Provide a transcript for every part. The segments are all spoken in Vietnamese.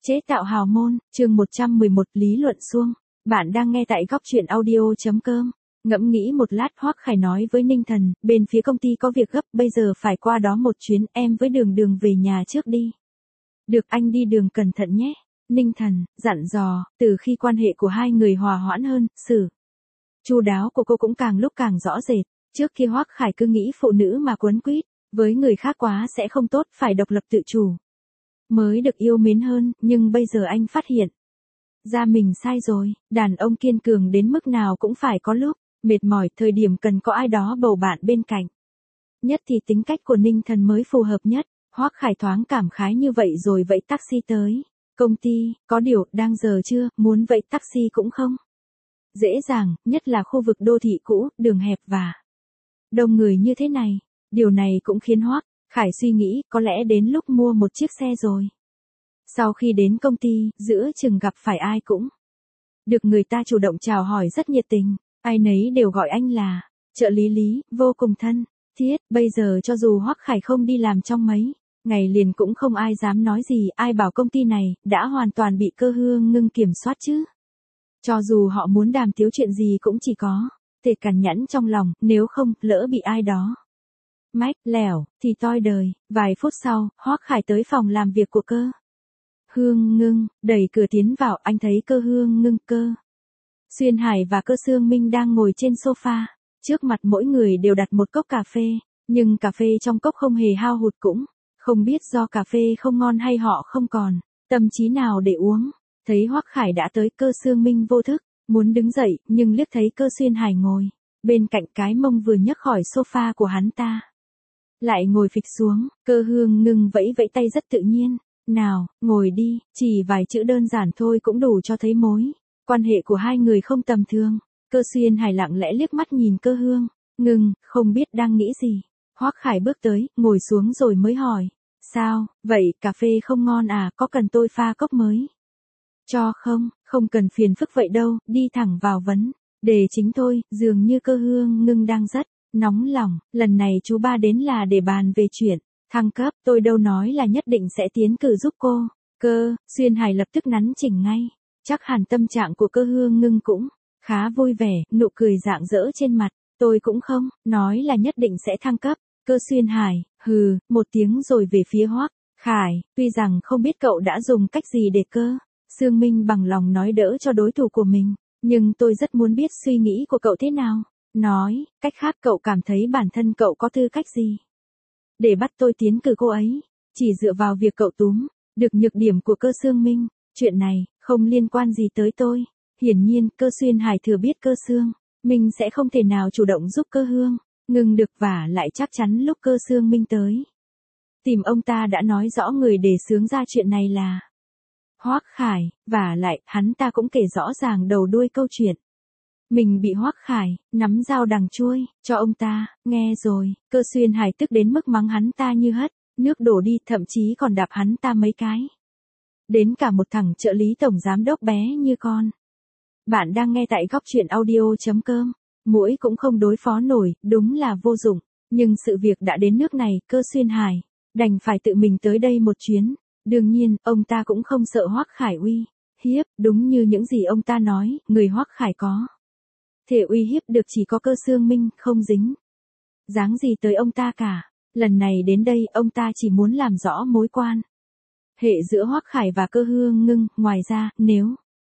Chế tạo hào môn, chương 111 lý luận suông. Bạn đang nghe tại góc truyện audio.com. Ngẫm nghĩ một lát, Hoắc Khải nói với Ninh Thần, bên phía công ty có việc gấp, bây giờ phải qua đó một chuyến, em với Đường Đường về nhà trước đi. Được, anh đi đường cẩn thận nhé. Ninh Thần dặn dò. Từ khi quan hệ của hai người hòa hoãn hơn, sự chu đáo của cô cũng càng lúc càng rõ rệt. Trước khi Hoắc Khải cứ nghĩ phụ nữ mà quấn quýt với người khác quá sẽ không tốt, phải độc lập tự chủ mới được yêu mến hơn, nhưng bây giờ anh phát hiện ra mình sai rồi. Đàn ông kiên cường đến mức nào cũng phải có lúc mệt mỏi, thời điểm cần có ai đó bầu bạn bên cạnh. Nhất thì tính cách của Ninh Thần mới phù hợp nhất. Hoắc Khải thoáng cảm khái như vậy rồi vẫy taxi tới công ty. Có điều, đang giờ chưa, muốn vẫy taxi cũng không dễ dàng, nhất là khu vực đô thị cũ, đường hẹp và đông người như thế này. Điều này cũng khiến Hoắc Khải suy nghĩ, có lẽ đến lúc mua một chiếc xe rồi. Sau khi đến công ty, giữa chừng gặp phải ai cũng được người ta chủ động chào hỏi rất nhiệt tình. Ai nấy đều gọi anh là trợ lý Lý, vô cùng thân thiết. Bây giờ cho dù Hoắc Khải không đi làm trong mấy ngày liền cũng không ai dám nói gì. Ai bảo công ty này đã hoàn toàn bị Cơ Hương Ngưng kiểm soát chứ. Cho dù họ muốn đàm tiếu chuyện gì cũng chỉ có thể cằn nhẫn trong lòng, nếu không, lỡ bị ai đó mách lẻo thì toi đời. Vài phút sau, Hoắc Khải tới phòng làm việc của Cơ Hương Ngưng, đẩy cửa tiến vào, anh thấy Cơ Hương Ngưng, Cơ Xuyên Hải và Cơ Sương Minh đang ngồi trên sofa. Trước mặt mỗi người đều đặt một cốc cà phê, nhưng cà phê trong cốc không hề hao hụt, cũng không biết do cà phê không ngon hay họ không còn tâm trí nào để uống. Thấy Hoắc Khải đã tới, Cơ Sương Minh vô thức muốn đứng dậy, nhưng liếc thấy Cơ Xuyên Hải ngồi bên cạnh, cái mông vừa nhấc khỏi sofa của hắn ta lại ngồi phịch xuống. Cơ Hương Ngưng vẫy vẫy tay rất tự nhiên. Nào, ngồi đi. Chỉ vài chữ đơn giản thôi cũng đủ cho thấy mối quan hệ của hai người không tầm thường. Cơ Xuyên Hải lặng lẽ liếc mắt nhìn Cơ Hương Ngưng, không biết đang nghĩ gì. Hoắc Khải bước tới, ngồi xuống rồi mới hỏi. Sao, vậy cà phê không ngon à, có cần tôi pha cốc mới cho không? Không cần phiền phức vậy đâu, đi thẳng vào vấn đề chính thôi. Dường như Cơ Hương Ngưng đang rất nóng lòng. Lần này chú ba đến là để bàn về chuyện thăng cấp, tôi đâu nói là nhất định sẽ tiến cử giúp cô. Cơ Xuyên Hải lập tức nắn chỉnh ngay. Chắc hẳn tâm trạng của Cơ Hương Ngưng cũng khá vui vẻ, nụ cười rạng rỡ trên mặt. Tôi cũng không nói là nhất định sẽ thăng cấp. Cơ Xuyên Hải hừ một tiếng rồi về phía Hoắc Khải. Tuy rằng không biết cậu đã dùng cách gì để Cơ Sương Minh bằng lòng nói đỡ cho đối thủ của mình, nhưng tôi rất muốn biết suy nghĩ của cậu thế nào. Nói cách khác, cậu cảm thấy bản thân cậu có tư cách gì để bắt tôi tiến cử cô ấy? Chỉ dựa vào việc cậu túm được nhược điểm của Cơ Sương Minh, chuyện này không liên quan gì tới tôi. Hiển nhiên, Cơ Xuyên Hải thừa biết Cơ Sương Minh sẽ không thể nào chủ động giúp Cơ Hương Ngưng được, và lại chắc chắn lúc Cơ Sương Minh tới tìm ông ta đã nói rõ người đề xướng ra chuyện này là Hoắc Khải, và lại hắn ta cũng kể rõ ràng đầu đuôi câu chuyện mình bị Hoắc Khải nắm dao đằng chuôi cho ông ta nghe rồi. Cơ Xuyên Hải tức đến mức mắng hắn ta như hất nước đổ đi, thậm chí còn đạp hắn ta mấy cái. Đến cả một thằng trợ lý tổng giám đốc bé như con. Bạn đang nghe tại góc truyện audio.com. Muỗi cũng không đối phó nổi, đúng là vô dụng. Nhưng sự việc đã đến nước này, Cơ Xuyên Hải đành phải tự mình tới đây một chuyến. Đương nhiên, ông ta cũng không sợ Hoắc Khải uy hiếp. Đúng như những gì ông ta nói, người Hoắc Khải có thể uy hiếp được chỉ có Cơ Sương Minh, không dính dáng gì tới ông ta cả. Lần này đến đây, ông ta chỉ muốn làm rõ mối quan hệ giữa Hoắc Khải và Cơ Hương Ngưng. Ngoài ra, nếu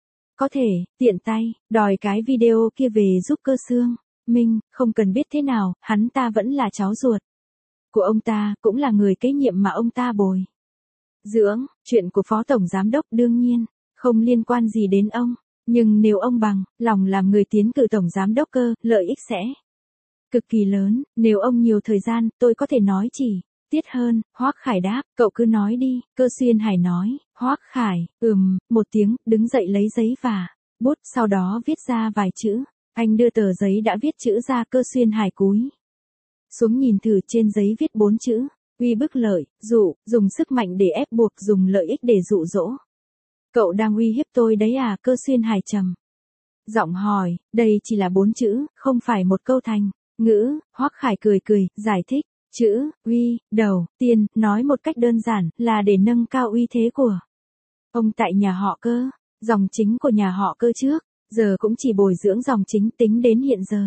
có thể, tiện tay đòi cái video kia về giúp Cơ Sương Minh. Không cần biết thế nào, hắn ta vẫn là cháu ruột của ông ta, cũng là người kế nhiệm mà ông ta bồi dưỡng. Chuyện của phó tổng giám đốc đương nhiên không liên quan gì đến ông, nhưng nếu ông bằng lòng làm người tiến cử tổng giám đốc Cơ, lợi ích sẽ cực kỳ lớn. Nếu ông nhiều thời gian, tôi có thể nói chi tiết hơn. Hoắc Khải đáp, cậu cứ nói đi. Cơ Xuyên Hải nói. Hoắc Khải một tiếng, đứng dậy lấy giấy và bút, sau đó viết ra vài chữ. Anh đưa tờ giấy đã viết chữ ra. Cơ Xuyên Hải cúi xuống nhìn thử, trên giấy viết 4 chữ: uy bức lợi, dụ, dùng sức mạnh để ép buộc, dùng lợi ích để dụ dỗ. Cậu đang uy hiếp tôi đấy à? Cơ Xuyên Hải trầm giọng hỏi. Đây chỉ là 4 chữ, không phải một câu thành ngữ. Hoắc Khải cười cười, giải thích. Chữ uy đầu tiên nói một cách đơn giản là để nâng cao uy thế của Ông tại nhà họ Cơ, dòng chính của nhà họ Cơ trước, giờ cũng chỉ bồi dưỡng dòng chính tính đến hiện giờ.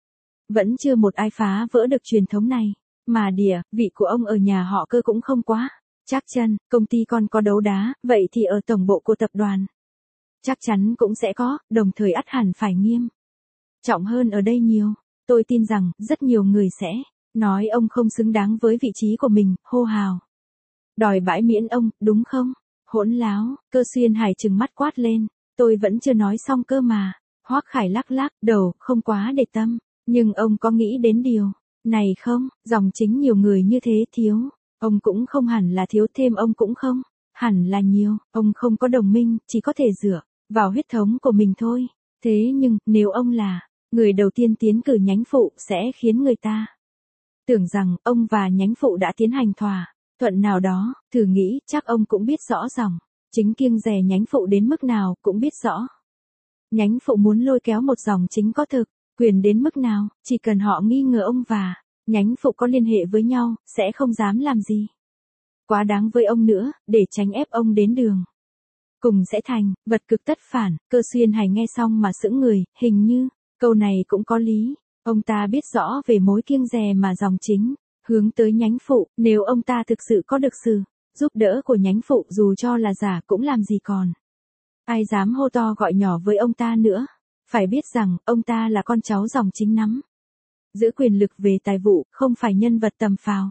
Vẫn chưa một ai phá vỡ được truyền thống này, mà vị của ông ở nhà họ Cơ cũng không quá. Chắc chắn, công ty con có đấu đá, vậy thì ở tổng bộ của tập đoàn. Chắc chắn cũng sẽ có, đồng thời ắt hẳn phải nghiêm trọng hơn ở đây nhiều. Tôi tin rằng, rất nhiều người sẽ nói ông không xứng đáng với vị trí của mình, hô hào. Đòi bãi miễn ông, đúng không? Hỗn láo, Cơ Xuyên Hải trừng mắt quát lên. Tôi vẫn chưa nói xong cơ mà. Hoắc Khải lắc lắc đầu, không quá để tâm. Nhưng ông có nghĩ đến điều này không? Dòng chính nhiều người như thế thiếu. Ông cũng không hẳn là thiếu, thêm ông cũng không hẳn là nhiều. Ông không có đồng minh, chỉ có thể dựa vào huyết thống của mình thôi. Thế nhưng, nếu ông là người đầu tiên tiến cử nhánh phụ sẽ khiến người ta tưởng rằng ông và nhánh phụ đã tiến hành thỏa thuận nào đó. Thử nghĩ, chắc ông cũng biết rõ dòng chính kiêng dè nhánh phụ đến mức nào, cũng biết rõ nhánh phụ muốn lôi kéo một dòng chính có thực quyền đến mức nào. Chỉ cần họ nghi ngờ ông và nhánh phụ có liên hệ với nhau, sẽ không dám làm gì quá đáng với ông nữa, để tránh ép ông đến đường cùng sẽ thành vật cực tất phản. Cơ Xuyên Hải nghe xong mà sững người, hình như câu này cũng có lý. Ông ta biết rõ về mối kiêng dè mà dòng chính hướng tới nhánh phụ. Nếu ông ta thực sự có được sự giúp đỡ của nhánh phụ, dù cho là giả cũng làm gì còn ai dám hô to gọi nhỏ với ông ta nữa. Phải biết rằng, ông ta là con cháu dòng chính nắm giữ quyền lực về tài vụ, không phải nhân vật tầm phào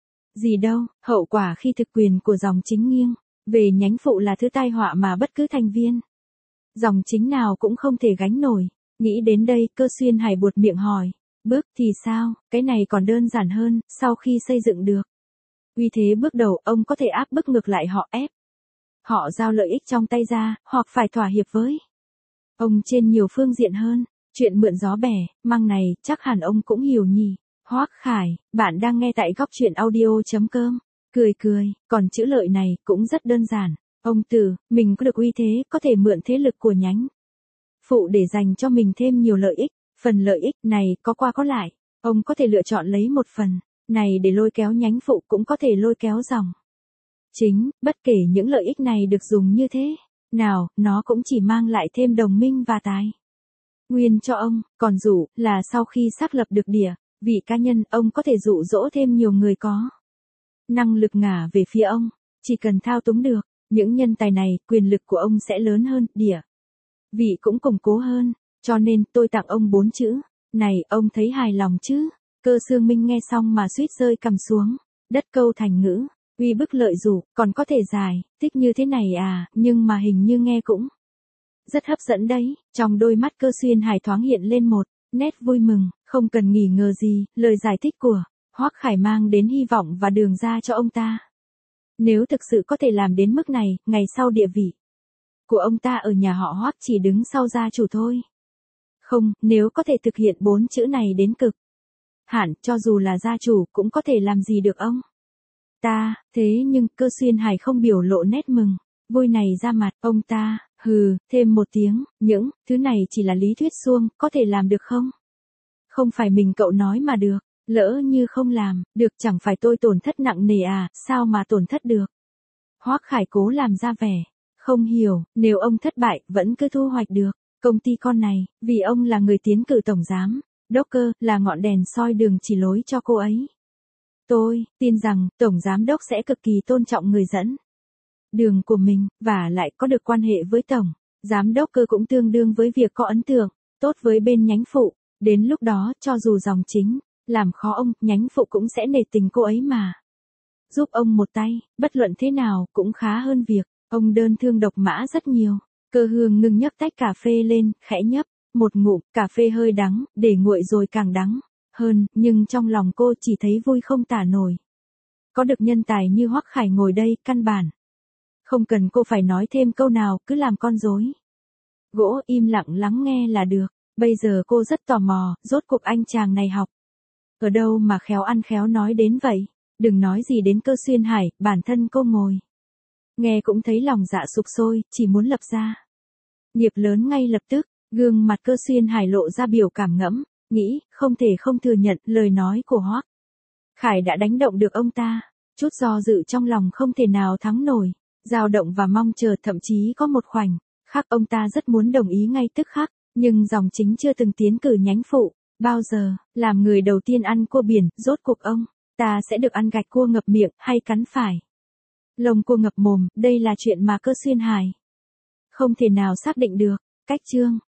gì đâu. Hậu quả khi thực quyền của dòng chính nghiêng về nhánh phụ là thứ tai họa mà bất cứ thành viên dòng chính nào cũng không thể gánh nổi. Nghĩ đến đây, Cơ Xuyên Hải buột miệng hỏi, bước thì sao? Cái này còn đơn giản hơn. Sau khi xây dựng được uy thế bước đầu, ông có thể áp bức ngược lại họ, ép họ giao lợi ích trong tay ra, hoặc phải thỏa hiệp với ông trên nhiều phương diện hơn. Chuyện mượn gió bẻ măng này chắc hẳn ông cũng hiểu nhỉ. Hoắc Khải, bạn đang nghe tại góc truyện audio.com. Cười, còn chữ lợi này cũng rất đơn giản. Ông mình có được uy thế, có thể mượn thế lực của nhánh phụ để dành cho mình thêm nhiều lợi ích. Phần lợi ích này có qua có lại, ông có thể lựa chọn lấy một phần này để lôi kéo nhánh phụ, cũng có thể lôi kéo dòng chính. Bất kể những lợi ích này được dùng như thế nào, nó cũng chỉ mang lại thêm đồng minh và tài nguyên cho ông. Còn dụ là sau khi xác lập được vị cá nhân, ông có thể dụ dỗ thêm nhiều người có năng lực ngả về phía ông. Chỉ cần thao túng được những nhân tài này, quyền lực của ông sẽ lớn hơn, vị cũng củng cố hơn. Cho nên tôi tặng ông 4 chữ này, ông thấy hài lòng chứ? Cơ Xương Minh nghe xong mà suýt rơi cằm xuống đất. Câu thành ngữ uy bức lợi dụ còn có thể giải thích như thế này à? Nhưng mà hình như nghe cũng rất hấp dẫn đấy. Trong đôi mắt Cơ Xuyên Hải thoáng hiện lên một nét vui mừng. Không cần nghi ngờ gì, lời giải thích của Hoắc Khải mang đến hy vọng và đường ra cho ông ta. Nếu thực sự có thể làm đến mức này, ngày sau địa vị của ông ta ở nhà họ Hoắc chỉ đứng sau gia chủ thôi. Không, nếu có thể thực hiện 4 chữ này đến cực hạn, cho dù là gia chủ cũng có thể làm gì được ông ta. Thế nhưng Cơ Xuyên Hải không biểu lộ nét mừng vui này ra mặt. Ông ta thêm một tiếng, những thứ này chỉ là lý thuyết suông, có thể làm được không? Không phải mình cậu nói mà được. Lỡ như không làm được, chẳng phải tôi tổn thất nặng nề à? Sao mà tổn thất được? Hoắc Khải cố làm ra vẻ không hiểu. Nếu ông thất bại, vẫn cứ thu hoạch được công ty con này, vì ông là người tiến cử tổng giám đốc Cơ, là ngọn đèn soi đường chỉ lối cho cô ấy. Tôi tin rằng tổng giám đốc sẽ cực kỳ tôn trọng người dẫn đường của mình, và lại có được quan hệ với tổng giám đốc Cơ cũng tương đương với việc có ấn tượng tốt với bên nhánh phụ. Đến lúc đó, cho dù dòng chính làm khó ông, nhánh phụ cũng sẽ nể tình cô ấy mà giúp ông một tay. Bất luận thế nào cũng khá hơn việc ông đơn thương độc mã rất nhiều. Cơ Hương ngưng nhấc tách cà phê lên, khẽ nhấp một ngụm. Cà phê hơi đắng, để nguội rồi càng đắng hơn, nhưng trong lòng cô chỉ thấy vui không tả nổi. Có được nhân tài như Hoắc Khải ngồi đây, căn bản không cần cô phải nói thêm câu nào, cứ làm con rối gỗ im lặng lắng nghe là được. Bây giờ cô rất tò mò, rốt cuộc anh chàng này học ở đâu mà khéo ăn khéo nói đến vậy. Đừng nói gì đến Cơ Xuyên Hải, bản thân cô ngồi nghe cũng thấy lòng dạ sục sôi, chỉ muốn lập ra nghiệp lớn ngay lập tức. Gương mặt Cơ Xuyên Hải lộ ra biểu cảm ngẫm nghĩ, không thể không thừa nhận lời nói của Hoắc Khải đã đánh động được ông ta. Chút do dự trong lòng không thể nào thắng nổi. dao động và mong chờ, thậm chí có một khoảnh khắc ông ta rất muốn đồng ý ngay tức khắc, nhưng dòng chính chưa từng tiến cử nhánh phụ. Bao giờ, làm người đầu tiên ăn cua biển, rốt cuộc ông ta sẽ được ăn gạch cua ngập miệng, hay cắn phải lông cua ngập mồm, đây là chuyện mà Cơ Xuyên Hải không thể nào xác định được. Cách chương